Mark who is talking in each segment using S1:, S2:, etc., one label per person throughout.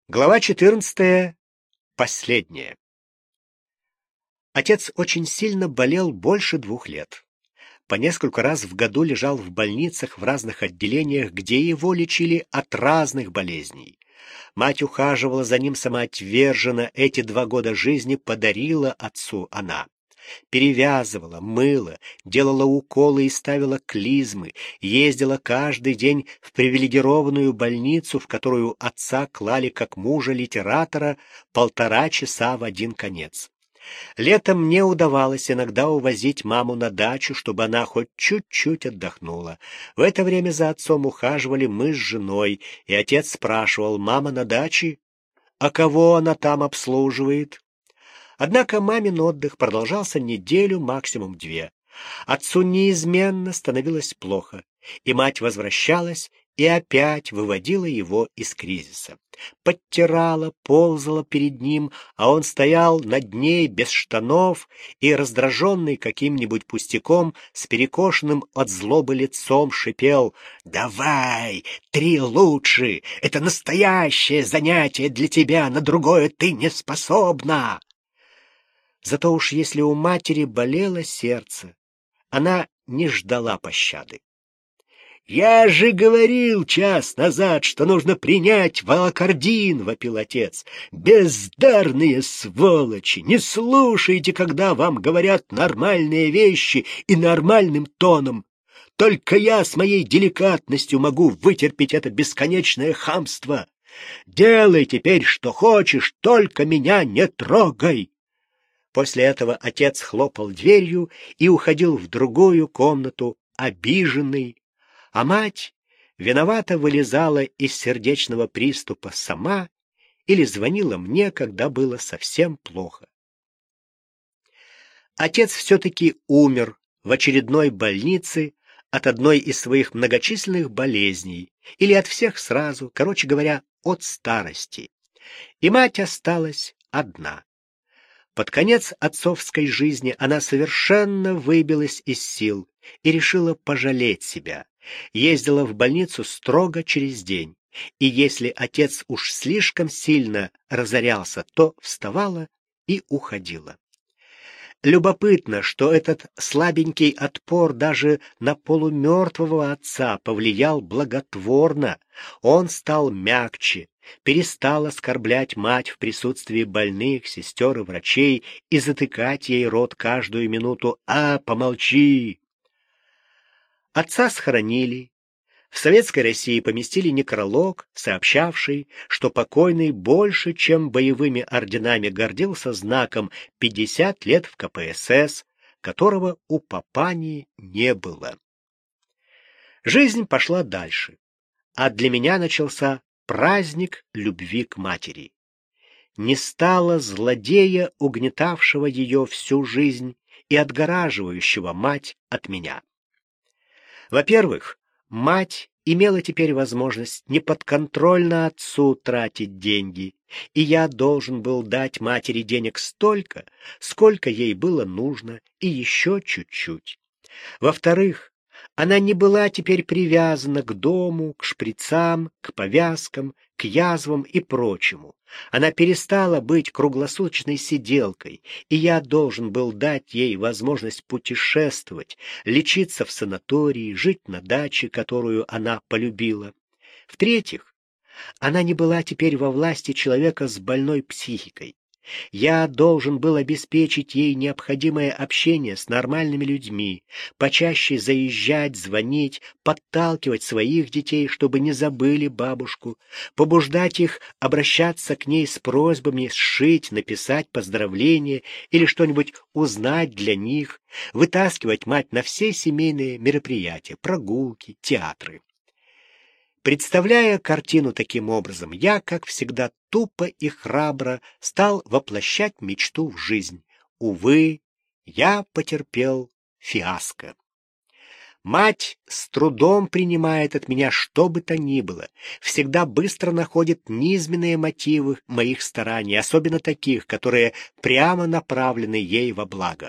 S1: Глава 14. Последняя. Отец очень сильно болел больше 2 лет. По несколько раз в году лежал в больницах в разных отделениях, где его лечили от разных болезней. Мать ухаживала за ним самоотверженно, эти 2 года жизни подарила отцу она. Перевязывала, мыла, делала уколы и ставила клизмы, ездила каждый день в привилегированную больницу, в которую отца клали как мужа-литератора 1,5 часа в один конец. Летом мне удавалось иногда увозить маму на дачу, чтобы она хоть чуть-чуть отдохнула. В это время за отцом ухаживали мы с женой, и отец спрашивал: «Мама на даче? А кого она там обслуживает?» Однако мамин отдых продолжался неделю, максимум 2. Отцу неизменно становилось плохо, и мать возвращалась и опять выводила его из кризиса. Подтирала, ползала перед ним, а он стоял над ней без штанов и, раздраженный каким-нибудь пустяком, с перекошенным от злобы лицом шипел: «Давай, 3 лучше! Это настоящее занятие для тебя, на другое ты не способна!» Зато уж если у матери болело сердце, она не ждала пощады. «Я же говорил час назад, что нужно принять волокордин!» — вопил отец. «Бездарные сволочи! Не слушайте, когда вам говорят нормальные вещи и нормальным тоном. Только я с моей деликатностью могу вытерпеть это бесконечное хамство. Делай теперь, что хочешь, только меня не трогай!» После этого отец хлопал дверью и уходил в другую комнату, обиженный, а мать виновато вылезала из сердечного приступа сама или звонила мне, когда было совсем плохо. Отец все-таки умер в очередной больнице от одной из своих многочисленных болезней, или от всех сразу, короче говоря, от старости. И мать осталась одна. Под конец отцовской жизни она совершенно выбилась из сил и решила пожалеть себя. Ездила в больницу строго через день, и если отец уж слишком сильно разорялся, то вставала и уходила. Любопытно, что этот слабенький отпор даже на полумертвого отца повлиял благотворно. Он стал мягче, перестал оскорблять мать в присутствии больных, сестер и врачей и затыкать ей рот каждую минуту: «А, помолчи!». Отца схоронили. В Советской России поместили некролог, сообщавший, что покойный больше, чем боевыми орденами, гордился знаком 50 лет в КПСС, которого у Папани не было. Жизнь пошла дальше, а для меня начался праздник любви к матери. Не стало злодея, угнетавшего ее всю жизнь и отгораживающего мать от меня. Во-первых, мать имела теперь возможность неподконтрольно отцу тратить деньги, и я должен был дать матери денег столько, сколько ей было нужно, и еще чуть-чуть. Во-вторых, она не была теперь привязана к дому, к шприцам, к повязкам, к язвам и прочему. Она перестала быть круглосуточной сиделкой, и я должен был дать ей возможность путешествовать, лечиться в санатории, жить на даче, которую она полюбила. В-третьих, она не была теперь во власти человека с больной психикой. Я должен был обеспечить ей необходимое общение с нормальными людьми, почаще заезжать, звонить, подталкивать своих детей, чтобы не забыли бабушку, побуждать их обращаться к ней с просьбами сшить, написать поздравления или что-нибудь узнать для них, вытаскивать мать на все семейные мероприятия, прогулки, театры. Представляя картину таким образом, я, как всегда, тупо и храбро стал воплощать мечту в жизнь. Увы, я потерпел фиаско. Мать с трудом принимает от меня что бы то ни было, всегда быстро находит низменные мотивы моих стараний, особенно таких, которые прямо направлены ей во благо.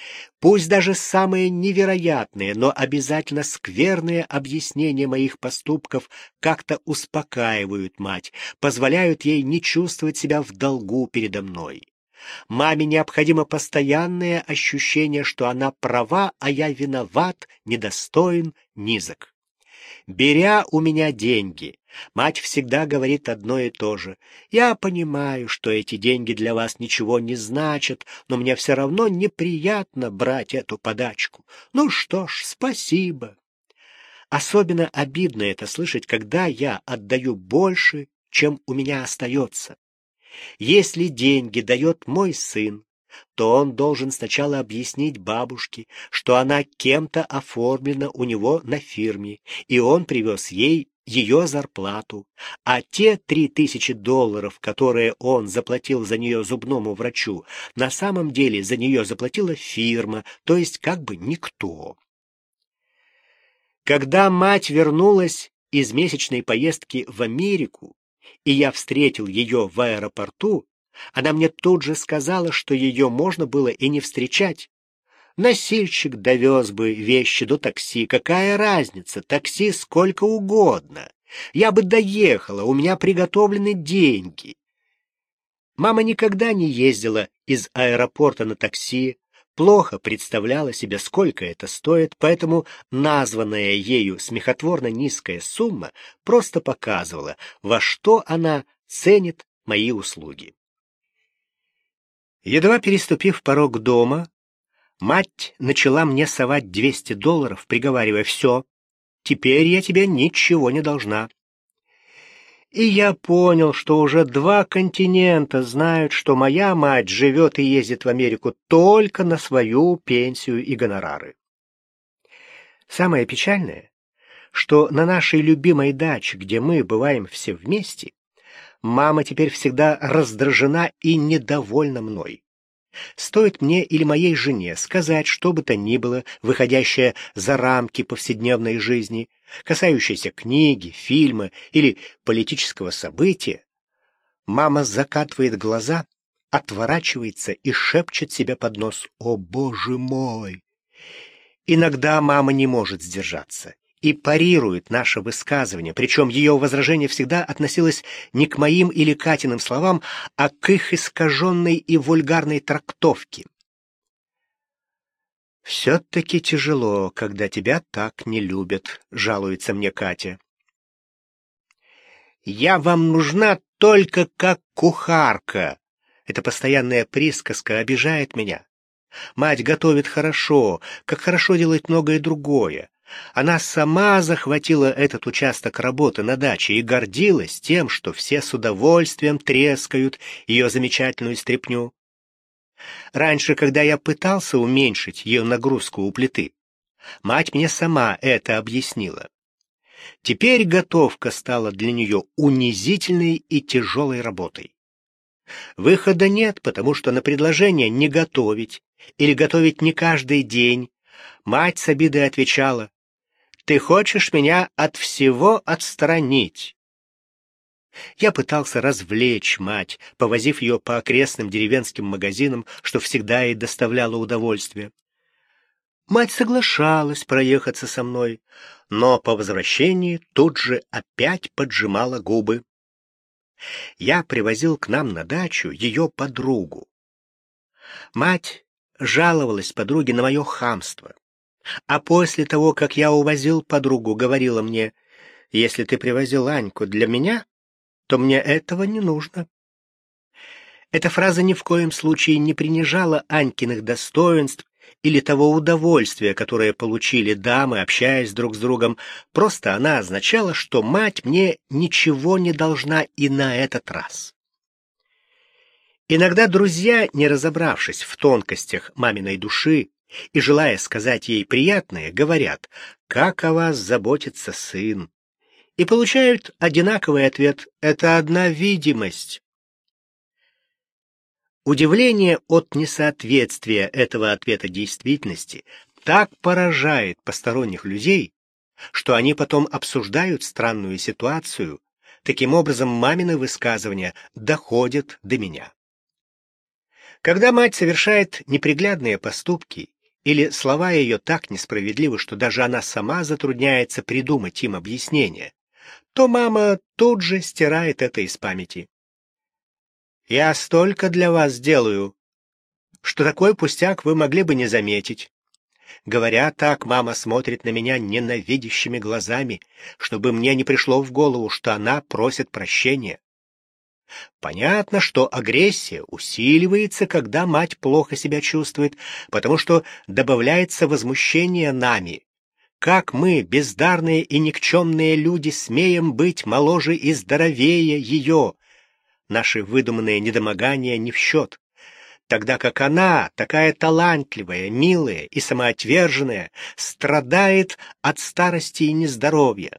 S1: Пусть даже самые невероятные, но обязательно скверные объяснения моих поступков как-то успокаивают мать, позволяют ей не чувствовать себя в долгу передо мной. Маме необходимо постоянное ощущение, что она права, а я виноват, недостоин, низок. Беря у меня деньги, мать всегда говорит одно и то же. Я понимаю, что эти деньги для вас ничего не значат, но мне все равно неприятно брать эту подачку. Ну что ж, спасибо. Особенно обидно это слышать, когда я отдаю больше, чем у меня остается. Если деньги дает мой сын, то он должен сначала объяснить бабушке, что она кем-то оформлена у него на фирме, и он привез ей ее зарплату, а те $3000, которые он заплатил за нее зубному врачу, на самом деле за нее заплатила фирма, то есть как бы никто. Когда мать вернулась из месячной поездки в Америку, и я встретил ее в аэропорту, она мне тут же сказала, что ее можно было и не встречать. Носильщик довез бы вещи до такси, какая разница, такси сколько угодно. Я бы доехала, у меня приготовлены деньги. Мама никогда не ездила из аэропорта на такси, плохо представляла себе, сколько это стоит, поэтому названная ею смехотворно низкая сумма просто показывала, во что она ценит мои услуги. Едва переступив порог дома, мать начала мне совать $200, приговаривая: «Все, теперь я тебе ничего не должна». И я понял, что уже 2 континента знают, что моя мать живет и ездит в Америку только на свою пенсию и гонорары. Самое печальное, что на нашей любимой даче, где мы бываем все вместе, мама теперь всегда раздражена и недовольна мной. Стоит мне или моей жене сказать что бы то ни было, выходящее за рамки повседневной жизни, касающееся книги, фильма или политического события, мама закатывает глаза, отворачивается и шепчет себе под нос: «О, Боже мой!». Иногда мама не может сдержаться и парирует наше высказывание, причем ее возражение всегда относилось не к моим или Катиным словам, а к их искаженной и вульгарной трактовке. «Все-таки тяжело, когда тебя так не любят», — жалуется мне Катя. «Я вам нужна только как кухарка». Эта постоянная присказка обижает меня. Мать готовит хорошо, как хорошо делает многое другое. Она сама захватила этот участок работы на даче и гордилась тем, что все с удовольствием трескают ее замечательную стряпню. Раньше, когда я пытался уменьшить ее нагрузку у плиты, мать мне сама это объяснила. Теперь готовка стала для нее унизительной и тяжелой работой. Выхода нет, потому что на предложение не готовить или готовить не каждый день мать с обидой отвечала: «Ты хочешь меня от всего отстранить». Я пытался развлечь мать, повозив ее по окрестным деревенским магазинам, что всегда ей доставляло удовольствие. Мать соглашалась проехаться со мной, но по возвращении тут же опять поджимала губы. Я привозил к нам на дачу ее подругу. Мать жаловалась подруге на мое хамство. А после того, как я увозил подругу, говорила мне: «Если ты привозил Аньку для меня, то мне этого не нужно». Эта фраза ни в коем случае не принижала Анькиных достоинств или того удовольствия, которое получили дамы, общаясь друг с другом. Просто она означала, что мать мне ничего не должна и на этот раз. Иногда друзья, не разобравшись в тонкостях маминой души и желая сказать ей приятное, говорят: «Как о вас заботится сын», и получают одинаковый ответ: «Это одна видимость». Удивление от несоответствия этого ответа действительности так поражает посторонних людей, что они потом обсуждают странную ситуацию. Таким образом, мамины высказывания доходят до меня. Когда мать совершает неприглядные поступки или слова ее так несправедливы, что даже она сама затрудняется придумать им объяснение, то мама тут же стирает это из памяти. «Я столько для вас делаю, что такой пустяк вы могли бы не заметить». Говоря так, мама смотрит на меня ненавидящими глазами, чтобы мне не пришло в голову, что она просит прощения. Понятно, что агрессия усиливается, когда мать плохо себя чувствует, потому что добавляется возмущение нами. Как мы, бездарные и никчемные люди, смеем быть моложе и здоровее ее? Наши выдуманные недомогания не в счет. Тогда как она, такая талантливая, милая и самоотверженная, страдает от старости и нездоровья.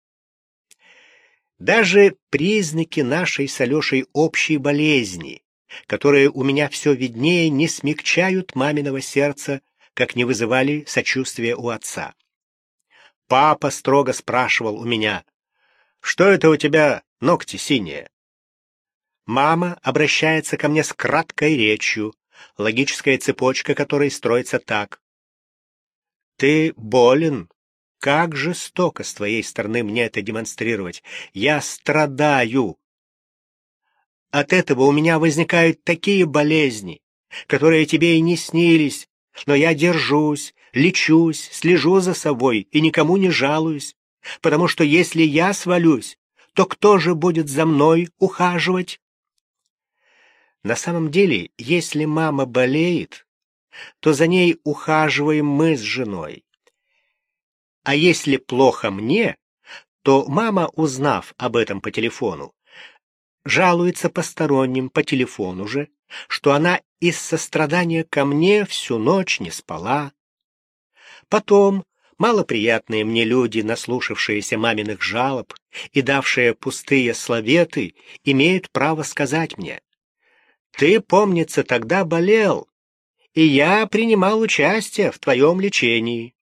S1: Даже признаки нашей с Алешей общей болезни, которые у меня все виднее, не смягчают маминого сердца, как не вызывали сочувствия у отца. Папа строго спрашивал у меня: «Что это у тебя ногти синие?» Мама обращается ко мне с краткой речью, логическая цепочка которой строится так: «Ты болен? Как жестоко с твоей стороны мне это демонстрировать! Я страдаю!» От этого у меня возникают такие болезни, которые тебе и не снились, но я держусь, лечусь, слежу за собой и никому не жалуюсь, потому что если я свалюсь, то кто же будет за мной ухаживать? На самом деле, если мама болеет, то за ней ухаживаем мы с женой. А если плохо мне, то мама, узнав об этом по телефону, жалуется посторонним по телефону же, что она из сострадания ко мне всю ночь не спала. Потом малоприятные мне люди, наслушавшиеся маминых жалоб и давшие пустые словеты, имеют право сказать мне: «Ты, помнится, тогда болел, и я принимал участие в твоем лечении».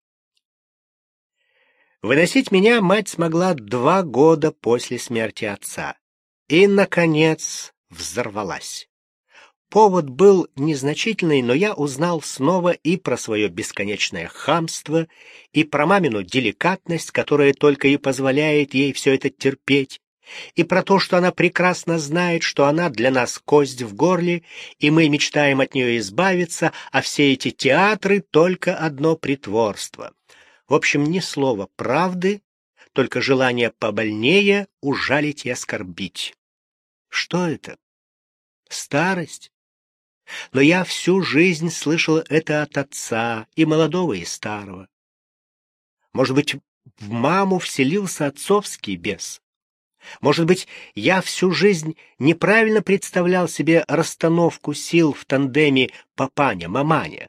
S1: Выносить меня мать смогла 2 года после смерти отца. И, наконец, взорвалась. Повод был незначительный, но я узнал снова и про свое бесконечное хамство, и про мамину деликатность, которая только и позволяет ей все это терпеть, и про то, что она прекрасно знает, что она для нас кость в горле, и мы мечтаем от нее избавиться, а все эти театры — только одно притворство. В общем, ни слова правды, только желание побольнее ужалить и оскорбить. Что это? Старость? Но я всю жизнь слышал это от отца, и молодого, и старого. Может быть, в маму вселился отцовский бес? Может быть, я всю жизнь неправильно представлял себе расстановку сил в тандеме папаня-маманя?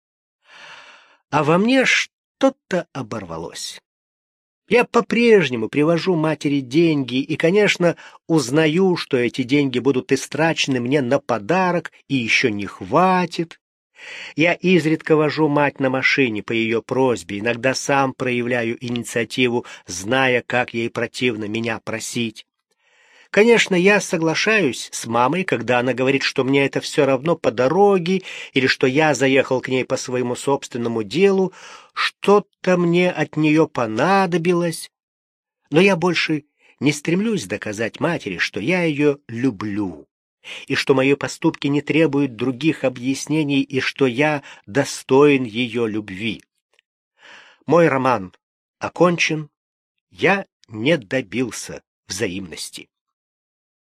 S1: А во мне что-то оборвалось. Я по-прежнему привожу матери деньги и, конечно, узнаю, что эти деньги будут истрачены мне на подарок и еще не хватит. Я изредка вожу мать на машине по ее просьбе, иногда сам проявляю инициативу, зная, как ей противно меня просить. Конечно, я соглашаюсь с мамой, когда она говорит, что мне это все равно по дороге, или что я заехал к ней по своему собственному делу, что-то мне от нее понадобилось. Но я больше не стремлюсь доказать матери, что я ее люблю, и что мои поступки не требуют других объяснений, и что я достоин ее любви. Мой роман окончен, я не добился взаимности.